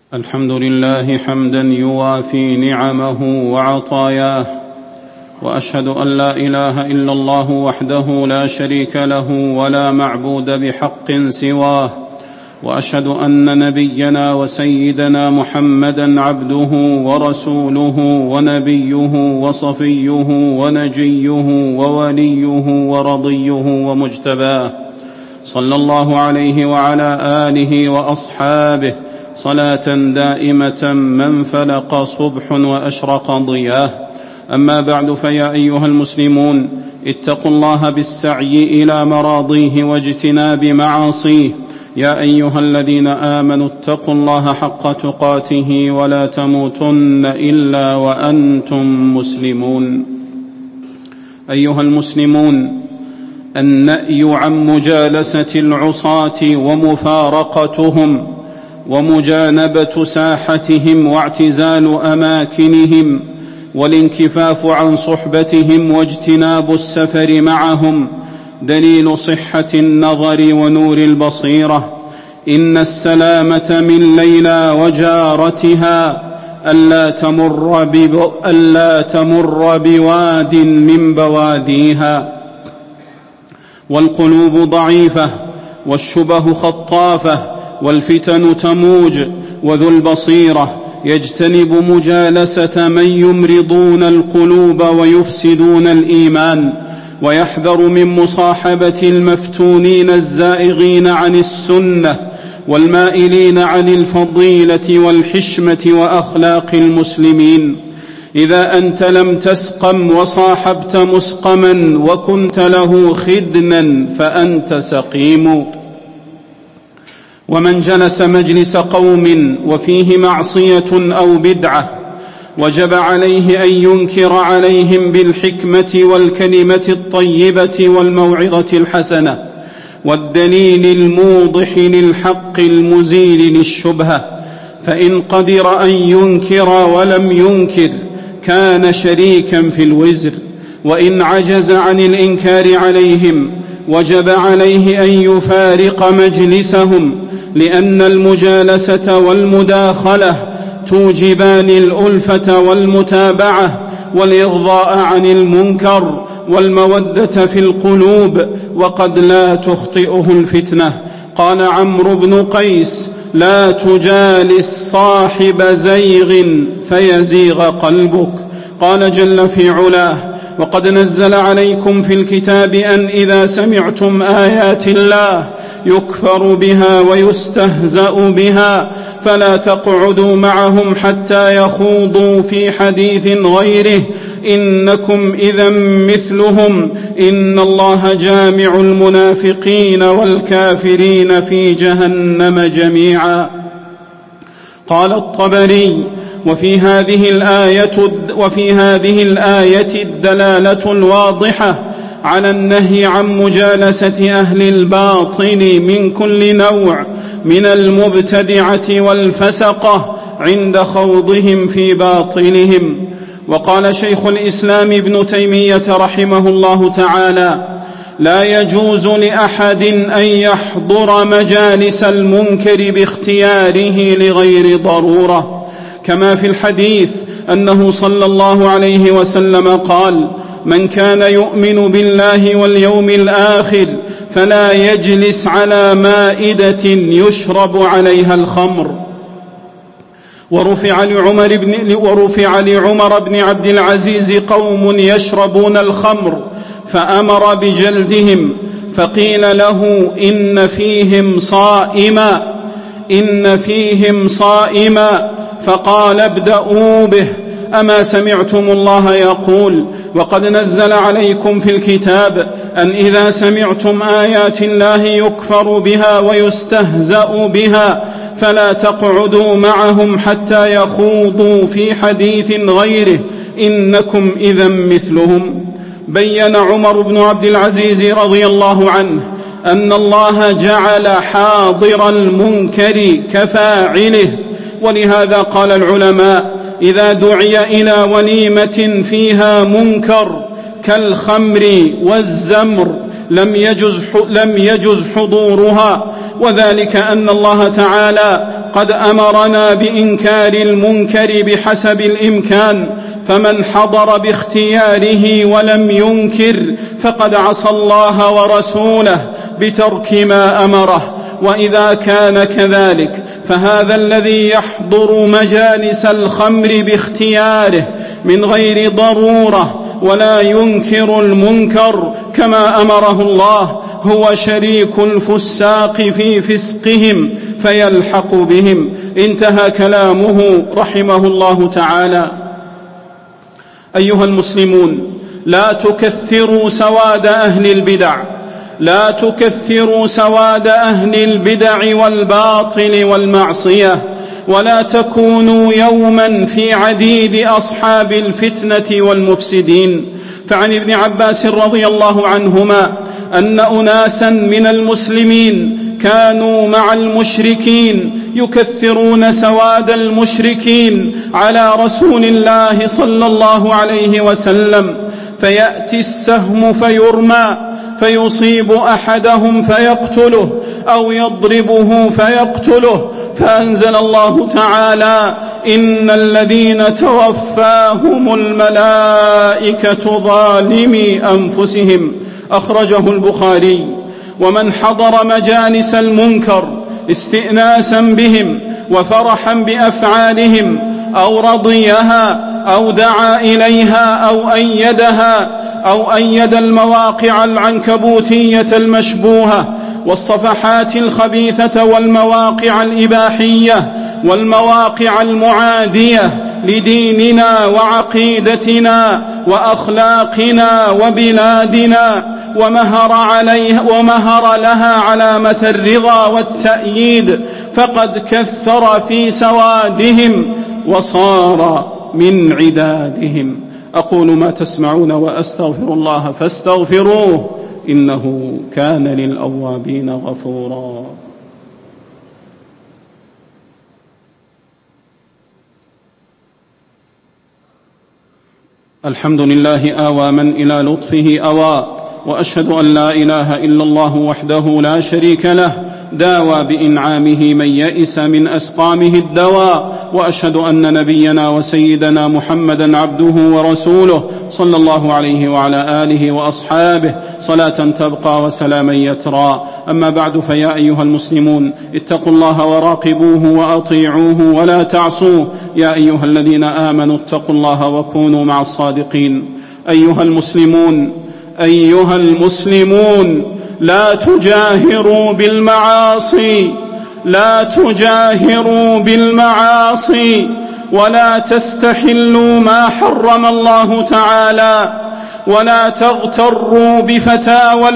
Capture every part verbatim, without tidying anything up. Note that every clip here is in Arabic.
الحمد لله حمدا يوافي نعمه وعطاياه، وأشهد أن لا إله إلا الله وحده لا شريك له ولا معبود بحق سواه، وأشهد أن نبينا وسيدنا محمدا عبده ورسوله ونبيه وصفيه ونجيه ووليه ورضيه ومجتباه، صلى الله عليه وعلى آله وأصحابه صلاة دائمة من فلق صبح وأشرق ضياه. أما بعد، فيا أيها المسلمون، اتقوا الله بالسعي إلى مراضيه واجتناب معاصيه. يا أيها الذين آمنوا اتقوا الله حق تقاته ولا تموتن إلا وأنتم مسلمون. أيها المسلمون، النأي عن مجالسة العصاة ومفارقتهم ومجانبة ساحتهم واعتزال أماكنهم والانكفاف عن صحبتهم واجتناب السفر معهم دليل صحة النظر ونور البصيرة. إن السلامة من ليلى وجارتها ألا تمر, بب... ألا تمر بواد من بواديها. والقلوب ضعيفة والشبه خطافة والفتن تموج، وذو البصيرة يجتنب مجالسة من يمرضون القلوب ويفسدون الإيمان، ويحذر من مصاحبة المفتونين الزائغين عن السنة والمائلين عن الفضيلة والحشمة وأخلاق المسلمين. إذا أنت لم تسقم وصاحبت مسقما وكنت له خدنا فأنت سقيم. ومن جلس مجلس قوم وفيه معصية أو بدعة وجب عليه أن ينكر عليهم بالحكمة والكلمة الطيبة والموعظة الحسنة والدليل الموضح للحق المزيل للشبهة، فإن قدر أن ينكر ولم ينكر كان شريكا في الوزر، وإن عجز عن الإنكار عليهم وجب عليه أن يفارق مجلسهم، لأن المجالسة والمداخلة توجبان الألفة والمتابعة والإغضاء عن المنكر والمودة في القلوب، وقد لا تخطئه الفتنة. قال عمرو بن قيس: لا تجالس صاحب زيغ فيزيغ قلبك. قال جل في علاه: وقد نزل عليكم في الكتاب أن إذا سمعتم آيات الله يكفر بها ويستهزأ بها فلا تقعدوا معهم حتى يخوضوا في حديث غيره إنكم إذا مثلهم إن الله جامع المنافقين والكافرين في جهنم جميعا. قال الطبري: وفي هذه الآية, وفي هذه الآية الدلالة الواضحة على النهي عن مجالسة أهل الباطل من كل نوع من المبتدعة والفسقة عند خوضهم في باطلهم. وقال شيخ الإسلام ابن تيمية رحمه الله تعالى: لا يجوز لأحد أن يحضر مجالس المنكر باختياره لغير ضرورة، كما في الحديث أنه صلى الله عليه وسلم قال: من كان يؤمن بالله واليوم الآخر فلا يجلس على مائدة يشرب عليها الخمر. ورفع لعمر بن, ورفع لعمر بن عبد العزيز قوم يشربون الخمر فأمر بجلدهم، فقيل له: إن فيهم صائما إن فيهم صائما فقال: ابدأوا به. أما سمعتم الله يقول: وقد نزل عليكم في الكتاب أن إذا سمعتم آيات الله يكفر بها ويستهزأ بها فلا تقعدوا معهم حتى يخوضوا في حديث غيره إنكم إذا مثلهم. بين عمر بن عبد العزيز رضي الله عنه أن الله جعل حاضر المنكر كفاعله، ولهذا قال العلماء: إذا دعي إلى وليمة فيها منكر كالخمر والزمر لم يجز, لم يجز حضورها، وذلك أن الله تعالى قد أمرنا بإنكار المنكر بحسب الإمكان، فمن حضر باختياره ولم ينكر فقد عصى الله ورسوله بترك ما أمره. وإذا كان كذلك فهذا الذي يحضر مجالس الخمر باختياره من غير ضرورة ولا ينكر المنكر كما أمره الله هو شريك الفساق في فسقهم فيلحق بهم. انتهى كلامه رحمه الله تعالى. أيها المسلمون، لا تكثروا سواد أهل البدع، لا تكثروا سواد أهل البدع والباطل والمعصية، ولا تكونوا يوما في عديد أصحاب الفتنة والمفسدين. فعن ابن عباس رضي الله عنهما أن أناسا من المسلمين كانوا مع المشركين يكثرون سواد المشركين على رسول الله صلى الله عليه وسلم، فيأتي السهم فيرمى فيصيب أحدهم فيقتله أو يضربه فيقتله، فأنزل الله تعالى: إن الذين توفاهم الملائكة ظالمي أنفسهم. أخرجه البخاري. ومن حضر مجالس المنكر استئناسا بهم وفرحا بأفعالهم أو رضيها أو دعا إليها أو أيدها أو أيد المواقع العنكبوتية المشبوهة والصفحات الخبيثة والمواقع الإباحية والمواقع المعادية لديننا وعقيدتنا وأخلاقنا وبلادنا، ومهر, عليها ومهر لها علامة الرضا والتأييد، فقد كثر في سوادهم وصار من عدادهم. أقول ما تسمعون وأستغفر الله فاستغفروه إنه كان للأوابين غفورا. الحمد لله آوى من إلى لطفه أوى، وأشهد أن لا إله إلا الله وحده لا شريك له داوى بإنعامه من يئس من أسقامه الدواء، وأشهد أن نبينا وسيدنا محمدا عبده ورسوله صلى الله عليه وعلى آله وأصحابه صلاة تبقى وسلاما يترى. أما بعد، فيا أيها المسلمون، اتقوا الله وراقبوه وأطيعوه ولا تعصوه. يا أيها الذين آمنوا اتقوا الله وكونوا مع الصادقين. أيها المسلمون أيها المسلمون لا تجاهروا بالمعاصي، لا تجاهروا بالمعاصي ولا تستحلوا ما حرم الله تعالى، ولا تغتروا بفتاوى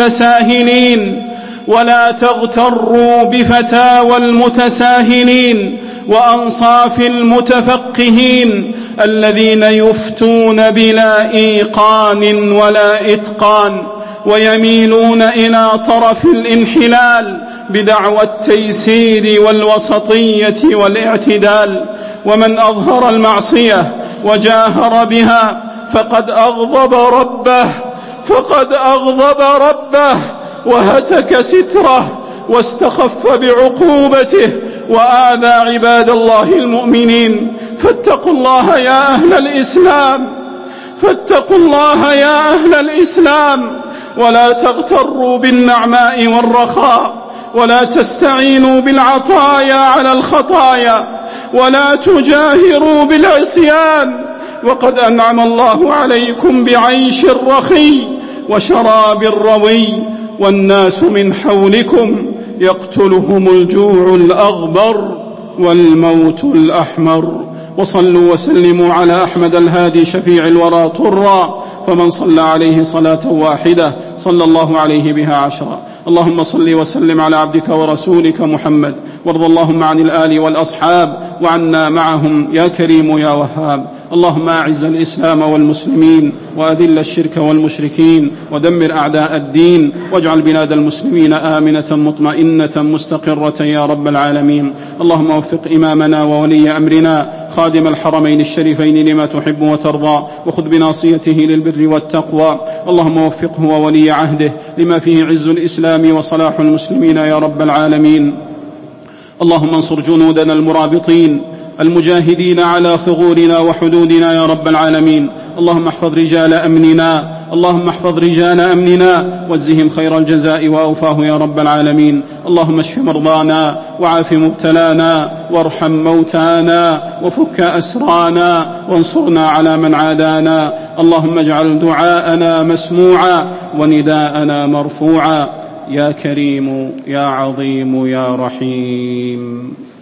المتساهلين ولا تغتروا بفتاوى المتساهلين وأنصاف المتفقهين الذين يفتون بلا إيقان ولا إتقان، ويميلون إلى طرف الانحلال بدعوى التيسير والوسطية والاعتدال. ومن أظهر المعصية وجاهر بها فقد أغضب ربه فقد أغضب ربه وهتك ستره واستخف بعقوبته وآذى عباد الله المؤمنين. فاتقوا الله يا أهل الإسلام فاتقوا الله يا أهل الإسلام ولا تغتروا بالنعماء والرخاء، ولا تستعينوا بالعطايا على الخطايا، ولا تجاهروا بالعصيان، وقد أنعم الله عليكم بعيش رخي وشراب روي، والناس من حولكم يقتلهم الجوع الأغبر والموت الأحمر. وصلوا وسلموا على أحمد الهادي شفيع الورى طرا، فمن صلى عليه صلاة واحدة صلى الله عليه بها عشرا. اللهم صل وسلم على عبدك ورسولك محمد، وارض اللهم عن الآل والأصحاب وعنا معهم يا كريم يا وهاب. اللهم أعز الإسلام والمسلمين وأذل الشرك والمشركين ودمر أعداء الدين، واجعل بلاد المسلمين آمنة مطمئنة مستقرة يا رب العالمين. اللهم وفق إمامنا وولي أمرنا خادم الحرمين الشريفين لما تحب وترضى، وخذ بناصيته للبر والتقوى. اللهم وفقه وولي عهده لما فيه عز الإسلام الإسلام وصلاح المسلمين يا رب العالمين. اللهم انصر جنودنا المرابطين المجاهدين على ثغورنا وحدودنا يا رب العالمين. اللهم احفظ رجال أمننا اللهم احفظ رجال أمننا واجزهم خير الجزاء وأوفاه يا رب العالمين. اللهم اشف مرضانا وعاف مبتلانا وارحم موتانا وفك أسرانا وانصرنا على من عادانا. اللهم اجعل دعاءنا مسموعا ونداءنا مرفوعا يا كريم يا عظيم يا رحيم.